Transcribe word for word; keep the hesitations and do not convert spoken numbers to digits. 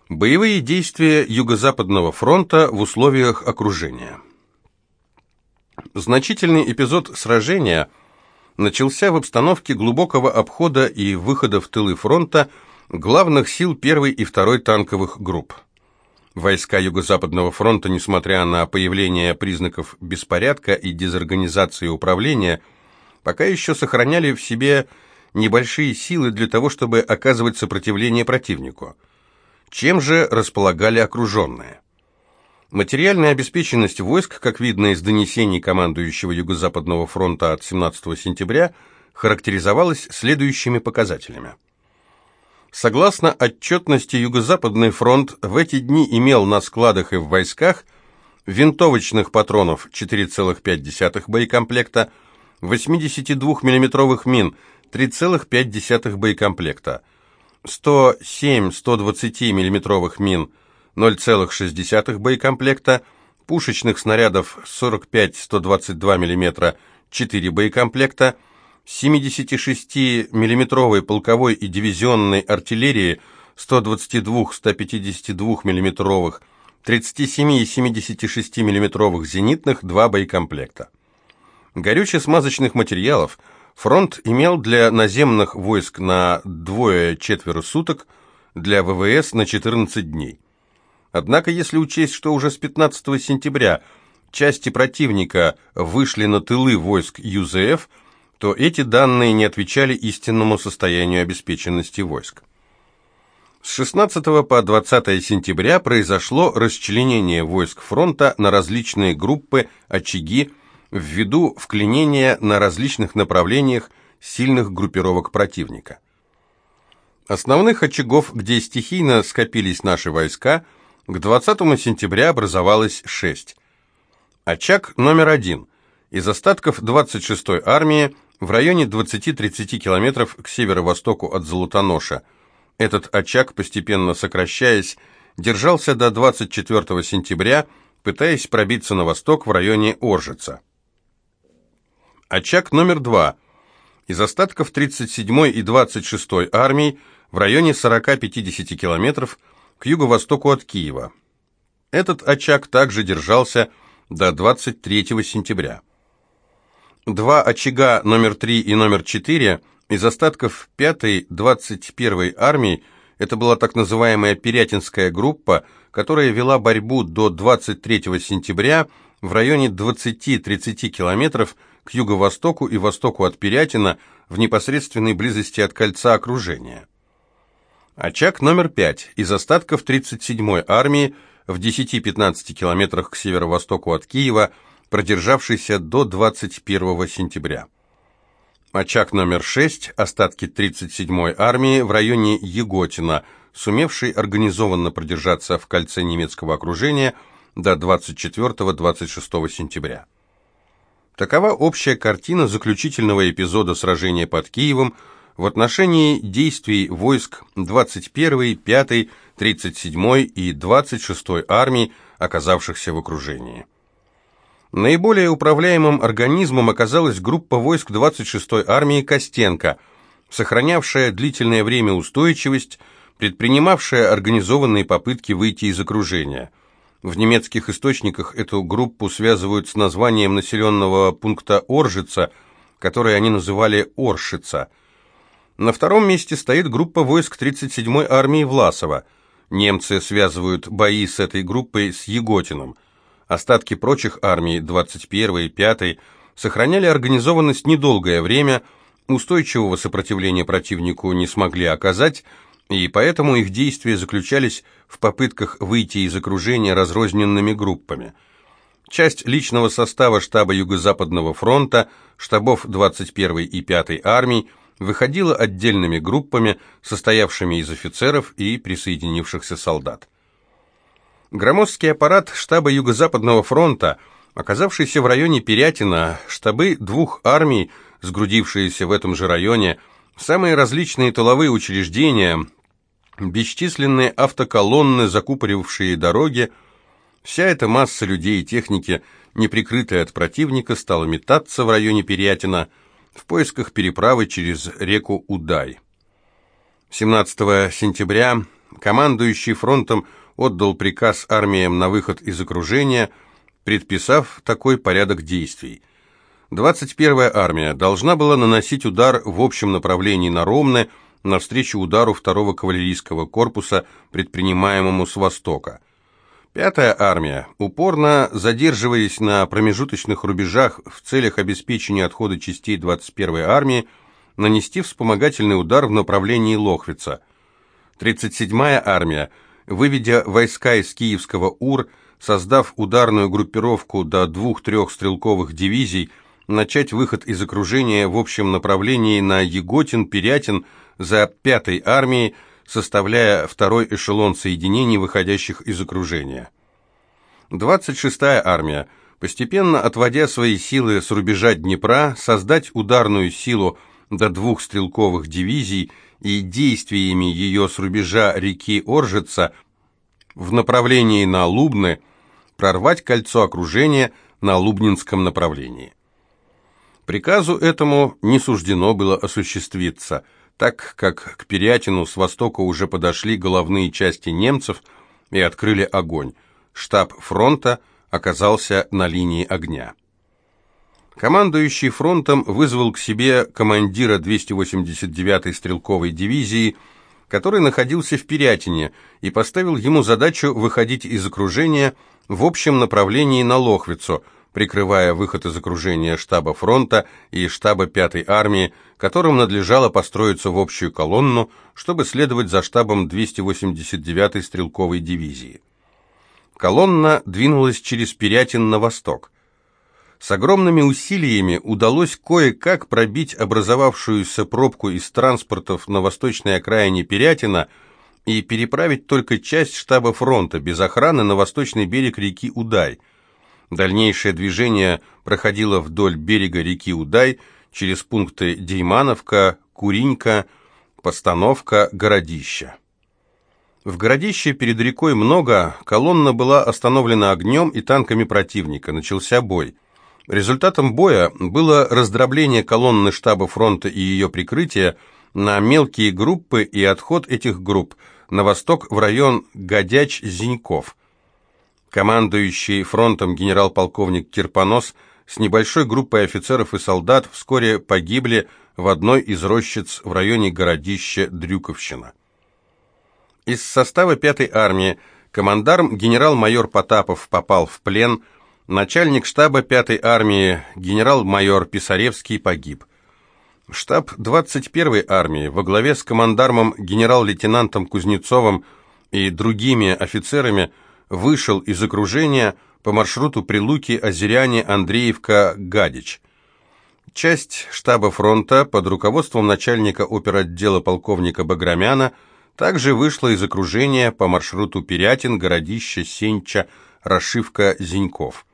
Боевые действия Юго-Западного фронта в условиях окружения. Значительный эпизод сражения начался в обстановке глубокого обхода и выхода в тылы фронта главных сил первой и второй танковых групп. Войска Юго-Западного фронта, несмотря на появление признаков беспорядка и дезорганизации управления, пока еще сохраняли в себе небольшие силы для того, чтобы оказывать сопротивление противнику. Чем же располагали окруженные? Материальная обеспеченность войск, как видно из донесений командующего Юго-Западного фронта от семнадцатого сентября, характеризовалась следующими показателями. Согласно отчетности, Юго-Западный фронт в эти дни имел на складах и в войсках винтовочных патронов четыре целых пять десятых боекомплекта, восьмидесятидвухмиллиметровых мин три целых пять десятых боекомплекта, сто семь сто двадцатимиллиметровых мин ноль целых шесть десятых боекомплекта, пушечных снарядов сорок пять сто двадцать два миллиметра четыре боекомплекта, семидесятишестимиллиметровой полковой и дивизионной артиллерии сто двадцать два сто пятьдесят два миллиметровых, тридцать семь и семидесятишестимиллиметровых зенитных два боекомплекта. Горюче-смазочных материалов фронт имел для наземных войск на двое-четверо суток, для ВВС на четырнадцать дней. Однако, если учесть, что уже с пятнадцатого сентября части противника вышли на тылы войск ЮЗФ, то эти данные не отвечали истинному состоянию обеспеченности войск. С шестнадцатого по двадцатое сентября произошло расчленение войск фронта на различные группы, очаги, ввиду вклинения на различных направлениях сильных группировок противника. Основных очагов, где стихийно скопились наши войска, к двадцатому сентября образовалось шесть. Очаг номер один. Из остатков двадцать шестой армии в районе двадцати-тридцати километров к северо-востоку от Золотоноша. Этот очаг, постепенно сокращаясь, держался до двадцать четвёртого сентября, пытаясь пробиться на восток в районе Оржица. Очаг номер два. Из остатков тридцать седьмой и двадцать шестой армий в районе сорока-пятидесяти километров к юго-востоку от Киева. Этот очаг также держался до двадцать третьего сентября. Два очага номер три и номер четыре из остатков пятой двадцать первой армий, это была так называемая Пирятинская группа, которая вела борьбу до двадцать третьего сентября в районе двадцати-тридцати километров к юго-востоку и востоку от Пирятина в непосредственной близости от кольца окружения. Очаг номер пять из остатков тридцать седьмой армии в десяти-пятнадцати километрах к северо-востоку от Киева, продержавшийся до двадцать первого сентября. Очаг номер шесть, остатки тридцать седьмой армии в районе Еготина, сумевший организованно продержаться в кольце немецкого окружения до двадцать четвёртого — двадцать шестого сентября. Такова общая картина заключительного эпизода сражения под Киевом в отношении действий войск двадцать первой, пятой, тридцать седьмой и двадцать шестой армий, оказавшихся в окружении. Наиболее управляемым организмом оказалась группа войск двадцать шестой армии Костенко, сохранявшая длительное время устойчивость, предпринимавшая организованные попытки выйти из окружения. В немецких источниках эту группу связывают с названием населенного пункта Оржица, который они называли Оршица. На втором месте стоит группа войск тридцать седьмой армии Власова. Немцы связывают бои с этой группой с Еготиным. Остатки прочих армий двадцать первой и пятой сохраняли организованность недолгое время, устойчивого сопротивления противнику не смогли оказать, и поэтому их действия заключались в попытках выйти из окружения разрозненными группами. Часть личного состава штаба Юго-Западного фронта, штабов двадцать первой и пятой армий, выходила отдельными группами, состоявшими из офицеров и присоединившихся солдат. Громоздкий аппарат штаба Юго-Западного фронта, оказавшийся в районе Пирятина, штабы двух армий, сгрудившиеся в этом же районе, самые различные тыловые учреждения, бесчисленные автоколонны, закупорившие дороги, вся эта масса людей и техники, не прикрытая от противника, стала метаться в районе Пирятина в поисках переправы через реку Удай. семнадцатого сентября командующий фронтом отдал приказ армиям на выход из окружения, предписав такой порядок действий. двадцать первая армия должна была наносить удар в общем направлении на Ромны, навстречу удару второго кавалерийского корпуса, предпринимаемому с востока. Пятая армия, упорно задерживаясь на промежуточных рубежах в целях обеспечения отхода частей двадцать первой армии, нанести вспомогательный удар в направлении Лохвица. тридцать седьмая армия, выведя войска из Киевского Ур, создав ударную группировку до двух-трех стрелковых дивизий, начать выход из окружения в общем направлении на Еготин, Пирятин за пятой армией, составляя второй эшелон соединений, выходящих из окружения. двадцать шестая армия, постепенно отводя свои силы с рубежа Днепра, создать ударную силу до двух стрелковых дивизий и действиями ее с рубежа реки Оржица в направлении на Лубны прорвать кольцо окружения на Лубнинском направлении. Приказу этому не суждено было осуществиться, так как к Пирятину с востока уже подошли головные части немцев и открыли огонь. Штаб фронта оказался на линии огня. Командующий фронтом вызвал к себе командира двухсот восемьдесят девятой стрелковой дивизии, который находился в Пирятине, и поставил ему задачу выходить из окружения в общем направлении на Лохвицу, прикрывая выход из окружения штаба фронта и штаба пятой армии, которым надлежало построиться в общую колонну, чтобы следовать за штабом двухсот восемьдесят девятой стрелковой дивизии. Колонна двинулась через Пирятин на восток. С огромными усилиями удалось кое-как пробить образовавшуюся пробку из транспортов на восточной окраине Пирятина и переправить только часть штаба фронта без охраны на восточный берег реки Удай. Дальнейшее движение проходило вдоль берега реки Удай через пункты Деймановка, Куринька, Постановка, Городище. В Городище перед рекой Много колонна была остановлена огнем и танками противника. Начался бой. Результатом боя было раздробление колонны штаба фронта и ее прикрытие на мелкие группы и отход этих групп на восток в район Годяч-Зиньков. Командующий фронтом генерал-полковник Кирпонос с небольшой группой офицеров и солдат вскоре погибли в одной из рощиц в районе городища Дрюковщина. Из состава пятой армии командарм генерал-майор Потапов попал в плен, начальник штаба пятой армии генерал-майор Писаревский погиб. Штаб двадцать первой армии во главе с командармом генерал-лейтенантом Кузнецовым и другими офицерами вышел из окружения по маршруту Прилуки, Озеряне, Андреевка, Гадич. Часть штаба фронта под руководством начальника оперотдела полковника Баграмяна также вышла из окружения по маршруту Пирятин, Городище, Сенча, Рашивка, Зиньков.